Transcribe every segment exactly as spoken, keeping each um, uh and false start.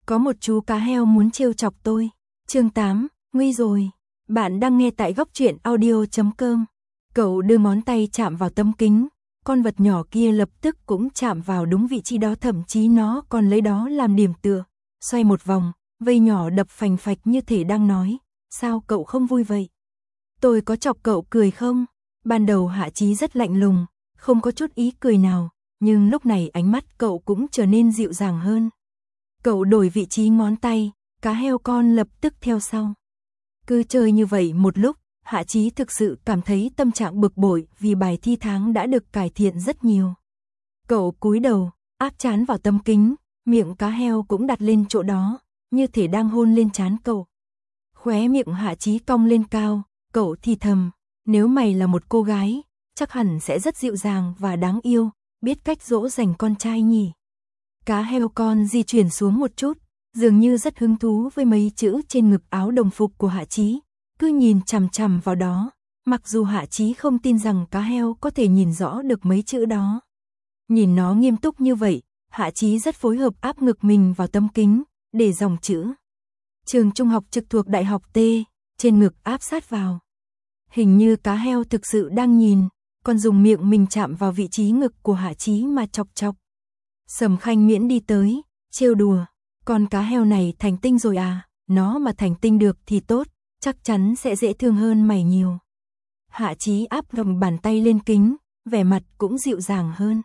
Có một chú cá heo muốn trêu chọc tôi. Chương tám, nguy rồi. Bạn đang nghe tại góc truyện audio chấm com. Cậu đưa ngón tay chạm vào tấm kính, con vật nhỏ kia lập tức cũng chạm vào đúng vị trí đó, thậm chí nó còn lấy đó làm điểm tựa. Xoay một vòng, vây nhỏ đập phành phạch như thể đang nói, sao cậu không vui vậy? Tôi có chọc cậu cười không? Ban đầu Hạ Chí rất lạnh lùng, không có chút ý cười nào, nhưng lúc này ánh mắt cậu cũng trở nên dịu dàng hơn. Cậu đổi vị trí ngón tay, cá heo con lập tức theo sau. Cứ chơi như vậy một lúc, Hạ Chí thực sự cảm thấy tâm trạng bực bội vì bài thi tháng đã được cải thiện rất nhiều. Cậu cúi đầu, áp trán vào tấm kính, miệng cá heo cũng đặt lên chỗ đó, như thể đang hôn lên trán cậu. Khóe miệng Hạ Chí cong lên cao, cậu thì thầm, nếu mày là một cô gái, chắc hẳn sẽ rất dịu dàng và đáng yêu, biết cách dỗ dành con trai nhỉ. Cá heo con di chuyển xuống một chút, dường như rất hứng thú với mấy chữ trên ngực áo đồng phục của Hạ Chí, cứ nhìn chằm chằm vào đó, mặc dù Hạ Chí không tin rằng cá heo có thể nhìn rõ được mấy chữ đó. Nhìn nó nghiêm túc như vậy, Hạ Chí rất phối hợp áp ngực mình vào tấm kính, để dòng chữ Trường trung học trực thuộc Đại học T, trên ngực áp sát vào. Hình như cá heo thực sự đang nhìn, còn dùng miệng mình chạm vào vị trí ngực của Hạ Chí mà chọc chọc. Sầm Khanh Miễn đi tới, trêu đùa, con cá heo này thành tinh rồi à, nó mà thành tinh được thì tốt, chắc chắn sẽ dễ thương hơn mày nhiều. Hạ Chí áp gầm bàn tay lên kính, vẻ mặt cũng dịu dàng hơn.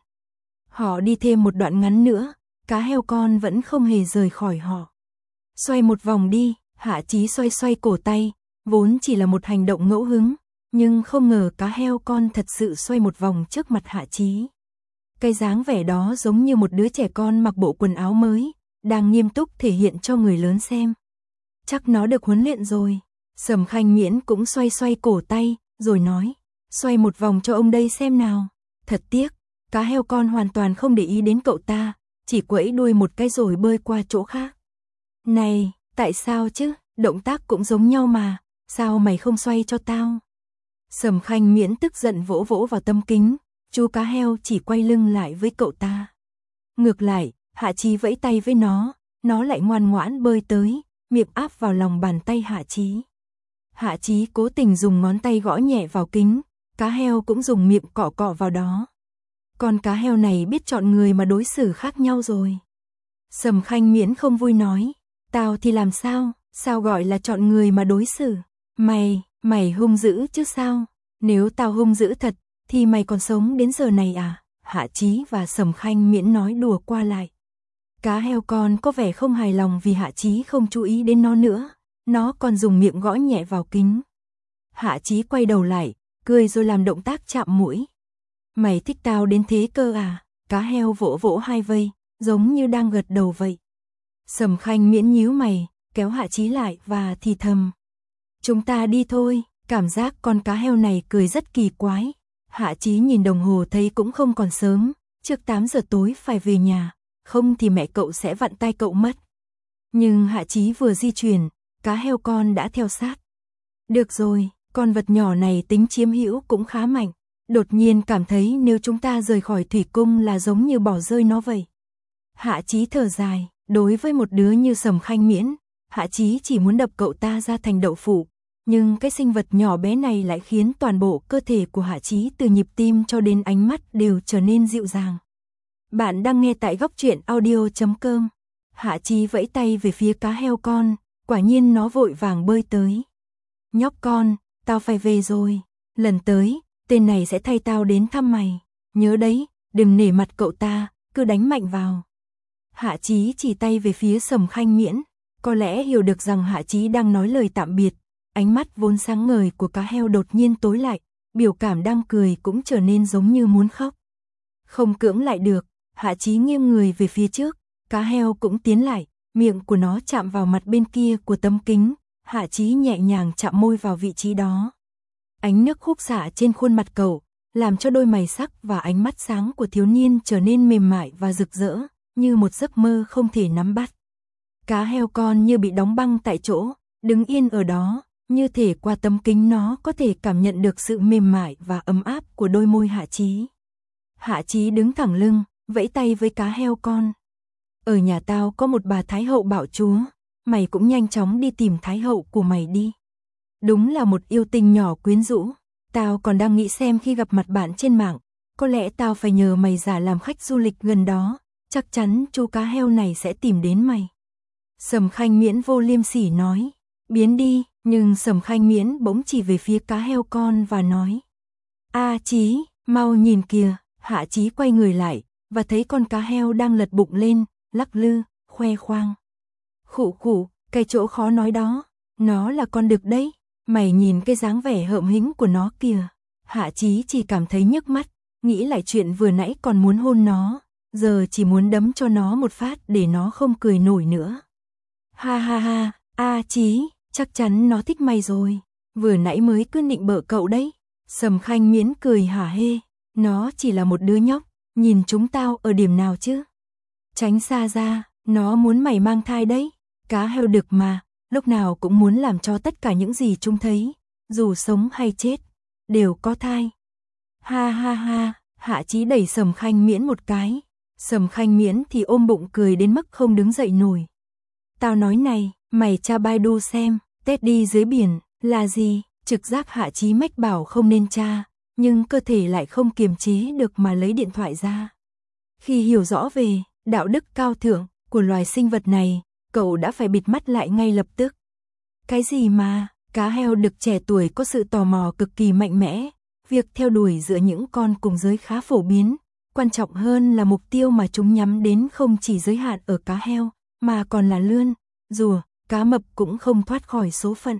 Họ đi thêm một đoạn ngắn nữa, cá heo con vẫn không hề rời khỏi họ. Xoay một vòng đi, Hạ Chí xoay xoay cổ tay, vốn chỉ là một hành động ngẫu hứng, nhưng không ngờ cá heo con thật sự xoay một vòng trước mặt Hạ Chí. Cái dáng vẻ đó giống như một đứa trẻ con mặc bộ quần áo mới, đang nghiêm túc thể hiện cho người lớn xem. Chắc nó được huấn luyện rồi. Sầm Khanh Miễn cũng xoay xoay cổ tay, rồi nói, xoay một vòng cho ông đây xem nào. Thật tiếc, cá heo con hoàn toàn không để ý đến cậu ta, chỉ quẫy đuôi một cái rồi bơi qua chỗ khác. Này, tại sao chứ, động tác cũng giống nhau mà, sao mày không xoay cho tao? Sầm Khanh Miễn tức giận vỗ vỗ vào tấm kính, chú cá heo chỉ quay lưng lại với cậu ta. Ngược lại, Hạ Chí vẫy tay với nó, nó lại ngoan ngoãn bơi tới, miệng áp vào lòng bàn tay Hạ Chí. Hạ Chí cố tình dùng ngón tay gõ nhẹ vào kính, cá heo cũng dùng miệng cọ cọ vào đó. Con cá heo này biết chọn người mà đối xử khác nhau rồi. Sầm Khanh Miễn không vui nói, tao thì làm sao, sao gọi là chọn người mà đối xử? Mày, mày hung dữ chứ sao? Nếu tao hung dữ thật, thì mày còn sống đến giờ này à? Hạ Chí và Sầm Khanh Miễn nói đùa qua lại. Cá heo con có vẻ không hài lòng vì Hạ Chí không chú ý đến nó nữa, nó còn dùng miệng gõ nhẹ vào kính. Hạ Chí quay đầu lại, cười rồi làm động tác chạm mũi. Mày thích tao đến thế cơ à? Cá heo vỗ vỗ hai vây, giống như đang gật đầu vậy. Sầm Khanh Miễn nhíu mày, kéo Hạ Chí lại và thì thầm. Chúng ta đi thôi, cảm giác con cá heo này cười rất kỳ quái. Hạ Chí nhìn đồng hồ thấy cũng không còn sớm, trước tám giờ tối phải về nhà, không thì mẹ cậu sẽ vặn tay cậu mất. Nhưng Hạ Chí vừa di chuyển, cá heo con đã theo sát. Được rồi, con vật nhỏ này tính chiếm hữu cũng khá mạnh, đột nhiên cảm thấy nếu chúng ta rời khỏi thủy cung là giống như bỏ rơi nó vậy. Hạ Chí thở dài, đối với một đứa như Sầm Khanh Miễn, Hạ Chí chỉ muốn đập cậu ta ra thành đậu phụ. Nhưng cái sinh vật nhỏ bé này lại khiến toàn bộ cơ thể của Hạ Chí từ nhịp tim cho đến ánh mắt đều trở nên dịu dàng. Bạn đang nghe tại góc truyện audio chấm com. Hạ Chí vẫy tay về phía cá heo con, quả nhiên nó vội vàng bơi tới. Nhóc con, tao phải về rồi, lần tới, tên này sẽ thay tao đến thăm mày. Nhớ đấy, đừng nể mặt cậu ta, cứ đánh mạnh vào. Hạ Chí chỉ tay về phía Sầm Khanh Miễn, có lẽ hiểu được rằng Hạ Chí đang nói lời tạm biệt. Ánh mắt vốn sáng ngời của cá heo đột nhiên tối lại, biểu cảm đang cười cũng trở nên giống như muốn khóc. Không cưỡng lại được, Hạ Chí nghiêng người về phía trước, cá heo cũng tiến lại, miệng của nó chạm vào mặt bên kia của tấm kính, Hạ Chí nhẹ nhàng chạm môi vào vị trí đó. Ánh nước khúc xạ trên khuôn mặt cậu, làm cho đôi mày sắc và ánh mắt sáng của thiếu niên trở nên mềm mại và rực rỡ, như một giấc mơ không thể nắm bắt. Cá heo con như bị đóng băng tại chỗ, đứng yên ở đó. Như thể qua tấm kính nó có thể cảm nhận được sự mềm mại và ấm áp của đôi môi Hạ Chí. Hạ Chí đứng thẳng lưng, vẫy tay với cá heo con. ở nhà tao có một bà Thái hậu bảo chúa, mày cũng nhanh chóng đi tìm Thái hậu của mày đi. Đúng là một yêu tinh nhỏ quyến rũ, tao còn đang nghĩ xem khi gặp mặt bạn trên mạng, có lẽ tao phải nhờ mày giả làm khách du lịch gần đó, chắc chắn chú cá heo này sẽ tìm đến mày. Sầm Khanh Miễn vô liêm sỉ nói, biến đi, nhưng Sầm Khanh Miễn bỗng chỉ về phía cá heo con và nói. A Chí, mau nhìn kìa, Hạ Chí quay người lại, và thấy con cá heo đang lật bụng lên, lắc lư, khoe khoang. Khụ khụ, cái chỗ khó nói đó, nó là con đực đấy, mày nhìn cái dáng vẻ hợm hĩnh của nó kìa. Hạ Chí chỉ cảm thấy nhức mắt, nghĩ lại chuyện vừa nãy còn muốn hôn nó, giờ chỉ muốn đấm cho nó một phát để nó không cười nổi nữa. Ha ha ha, A Chí, chắc chắn nó thích mày rồi, vừa nãy mới cứ nịnh bợ cậu đấy. Sầm Khanh Miễn cười hả hê, nó chỉ là một đứa nhóc, nhìn chúng tao ở điểm nào chứ? Tránh xa ra, nó muốn mày mang thai đấy, cá heo đực mà, lúc nào cũng muốn làm cho tất cả những gì chúng thấy, dù sống hay chết, đều có thai. Ha ha ha, Hạ Chí đẩy Sầm Khanh Miễn một cái, Sầm Khanh Miễn thì ôm bụng cười đến mức không đứng dậy nổi. Tao nói này, mày tra Baidu xem, Tết đi dưới biển, là gì? Trực giác Hạ Chí mách bảo không nên tra, nhưng cơ thể lại không kiềm chế được mà lấy điện thoại ra. Khi hiểu rõ về đạo đức cao thượng của loài sinh vật này, cậu đã phải bịt mắt lại ngay lập tức. Cái gì mà, cá heo đực trẻ tuổi có sự tò mò cực kỳ mạnh mẽ, việc theo đuổi giữa những con cùng giới khá phổ biến, quan trọng hơn là mục tiêu mà chúng nhắm đến không chỉ giới hạn ở cá heo, mà còn là lươn, rùa, cá mập cũng không thoát khỏi số phận.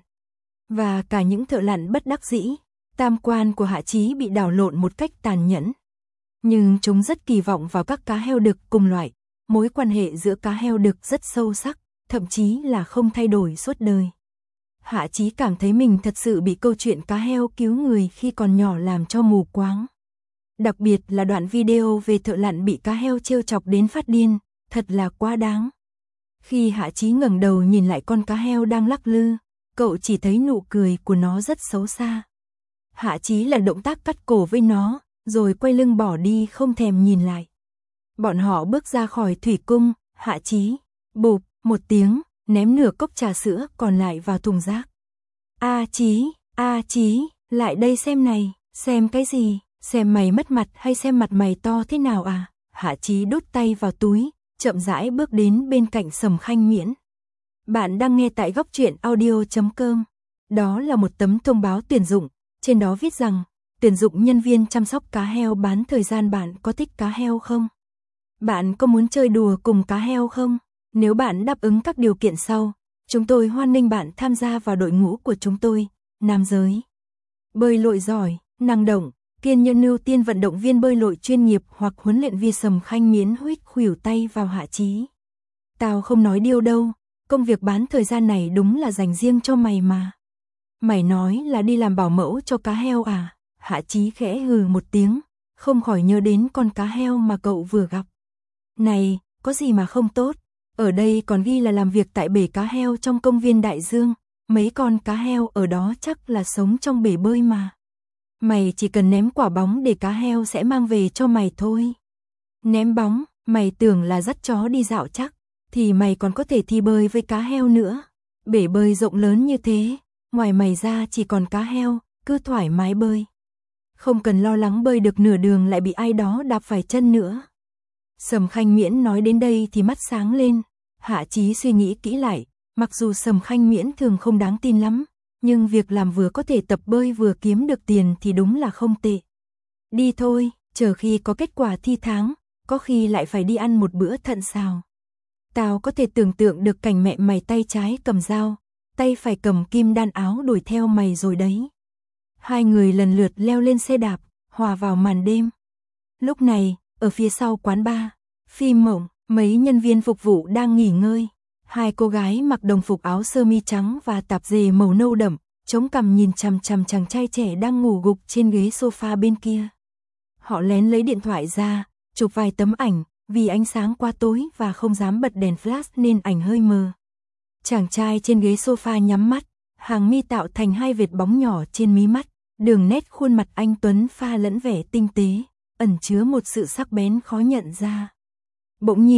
Và cả những thợ lặn bất đắc dĩ, tam quan của Hạ Chí bị đảo lộn một cách tàn nhẫn. Nhưng chúng rất kỳ vọng vào các cá heo đực cùng loại, mối quan hệ giữa cá heo đực rất sâu sắc, thậm chí là không thay đổi suốt đời. Hạ Chí cảm thấy mình thật sự bị câu chuyện cá heo cứu người khi còn nhỏ làm cho mù quáng. Đặc biệt là đoạn video về thợ lặn bị cá heo trêu chọc đến phát điên, thật là quá đáng. Khi Hạ Chí ngẩng đầu nhìn lại con cá heo đang lắc lư, cậu chỉ thấy nụ cười của nó rất xấu xa. Hạ Chí là động tác cắt cổ với nó, rồi quay lưng bỏ đi không thèm nhìn lại. Bọn họ bước ra khỏi thủy cung, Hạ Chí, bụp, một tiếng, ném nửa cốc trà sữa còn lại vào thùng rác. A Chí, A Chí, lại đây xem này, xem cái gì, xem mày mất mặt hay xem mặt mày to thế nào à? Hạ Chí đút tay vào túi, chậm rãi bước đến bên cạnh Sầm Khanh Miễn. Bạn đang nghe tại góc truyện audio chấm com. Đó là một tấm thông báo tuyển dụng, trên đó viết rằng, tuyển dụng nhân viên chăm sóc cá heo bán thời gian, bạn có thích cá heo không? Bạn có muốn chơi đùa cùng cá heo không? Nếu bạn đáp ứng các điều kiện sau, chúng tôi hoan nghênh bạn tham gia vào đội ngũ của chúng tôi. Nam giới, bơi lội giỏi, năng động, kiên nhẫn, ưu tiên vận động viên bơi lội chuyên nghiệp hoặc huấn luyện viên. Sầm Khanh Miễn huých khuỷu tay vào Hạ Chí. Tao không nói điêu đâu, công việc bán thời gian này đúng là dành riêng cho mày mà. Mày nói là đi làm bảo mẫu cho cá heo à? Hạ Chí khẽ hừ một tiếng, không khỏi nhớ đến con cá heo mà cậu vừa gặp. Này, có gì mà không tốt, ở đây còn ghi là làm việc tại bể cá heo trong công viên Đại Dương, mấy con cá heo ở đó chắc là sống trong bể bơi mà. Mày chỉ cần ném quả bóng để cá heo sẽ mang về cho mày thôi. Ném bóng, mày tưởng là dắt chó đi dạo chắc, thì mày còn có thể thi bơi với cá heo nữa. Bể bơi rộng lớn như thế, ngoài mày ra chỉ còn cá heo, cứ thoải mái bơi. Không cần lo lắng bơi được nửa đường lại bị ai đó đạp phải chân nữa. Sầm Khanh Miễn nói đến đây thì mắt sáng lên. Hạ Chí suy nghĩ kỹ lại, mặc dù Sầm Khanh Miễn thường không đáng tin lắm, nhưng việc làm vừa có thể tập bơi vừa kiếm được tiền thì đúng là không tệ. Đi thôi, chờ khi có kết quả thi tháng, có khi lại phải đi ăn một bữa thận xào. Tao có thể tưởng tượng được cảnh mẹ mày tay trái cầm dao, tay phải cầm kim đan áo đuổi theo mày rồi đấy. Hai người lần lượt leo lên xe đạp, hòa vào màn đêm. Lúc này, ở phía sau quán bar, Phim Mộng, mấy nhân viên phục vụ đang nghỉ ngơi. Hai cô gái mặc đồng phục áo sơ mi trắng và tạp dề màu nâu đậm, chống cằm nhìn chằm chằm chàng trai trẻ đang ngủ gục trên ghế sofa bên kia. Họ lén lấy điện thoại ra, chụp vài tấm ảnh, vì ánh sáng quá tối và không dám bật đèn flash nên ảnh hơi mờ. Chàng trai trên ghế sofa nhắm mắt, hàng mi tạo thành hai vệt bóng nhỏ trên mí mắt, đường nét khuôn mặt anh tuấn pha lẫn vẻ tinh tế, ẩn chứa một sự sắc bén khó nhận ra. Bỗng nhiên,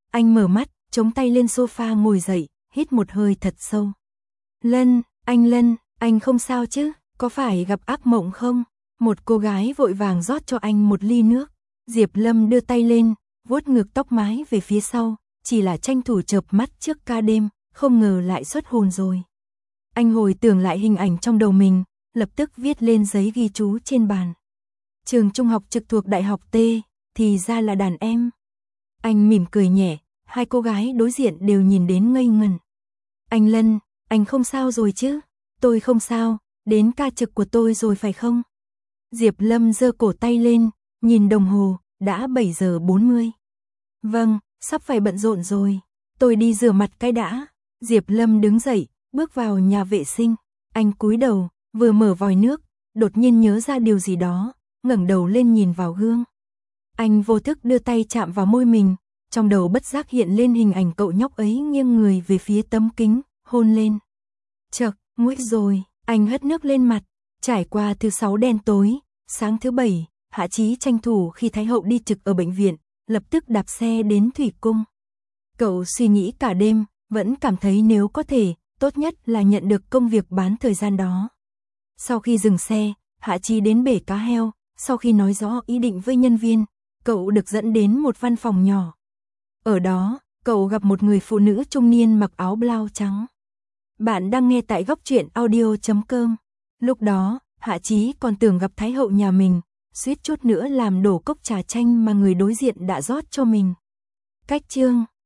Anh mở mắt, chống tay lên sofa ngồi dậy, hít một hơi thật sâu. Lân, anh Lân, anh không sao chứ, có phải gặp ác mộng không? Một cô gái vội vàng rót cho anh một ly nước. Diệp Lâm đưa tay lên, vuốt ngược tóc mái về phía sau, chỉ là tranh thủ chợp mắt trước ca đêm, không ngờ lại xuất hồn rồi. Anh hồi tưởng lại hình ảnh trong đầu mình, lập tức viết lên giấy ghi chú trên bàn. Trường trung học trực thuộc Đại học T, thì ra là đàn em. Anh mỉm cười nhẹ, hai cô gái đối diện đều nhìn đến ngây ngẩn. Anh Lân, anh không sao rồi chứ? Tôi không sao, đến ca trực của tôi rồi phải không? Diệp Lâm giơ cổ tay lên, nhìn đồng hồ, đã bảy giờ bốn mươi. Vâng, sắp phải bận rộn rồi. Tôi đi rửa mặt cái đã. Diệp Lâm đứng dậy, bước vào nhà vệ sinh. Anh cúi đầu, vừa mở vòi nước, đột nhiên nhớ ra điều gì đó, ngẩng đầu lên nhìn vào gương. Anh vô thức đưa tay chạm vào môi mình, trong đầu bất giác hiện lên hình ảnh cậu nhóc ấy nghiêng người về phía tấm kính, hôn lên. Chậc, nguội rồi, anh hất nước lên mặt. Trải qua thứ sáu đen tối, sáng thứ bảy, Hạ Chí tranh thủ khi Thái hậu đi trực ở bệnh viện, lập tức đạp xe đến Thủy Cung. Cậu suy nghĩ cả đêm, vẫn cảm thấy nếu có thể, tốt nhất là nhận được công việc bán thời gian đó. Sau khi dừng xe, Hạ Chí đến bể cá heo, sau khi nói rõ ý định với nhân viên, cậu được dẫn đến một văn phòng nhỏ. Ở đó, cậu gặp một người phụ nữ trung niên mặc áo blau trắng. Bạn đang nghe tại góc truyện audio chấm com. Lúc đó, Hạ Chí còn tưởng gặp Thái hậu nhà mình, suýt chút nữa làm đổ cốc trà chanh mà người đối diện đã rót cho mình. Cách chương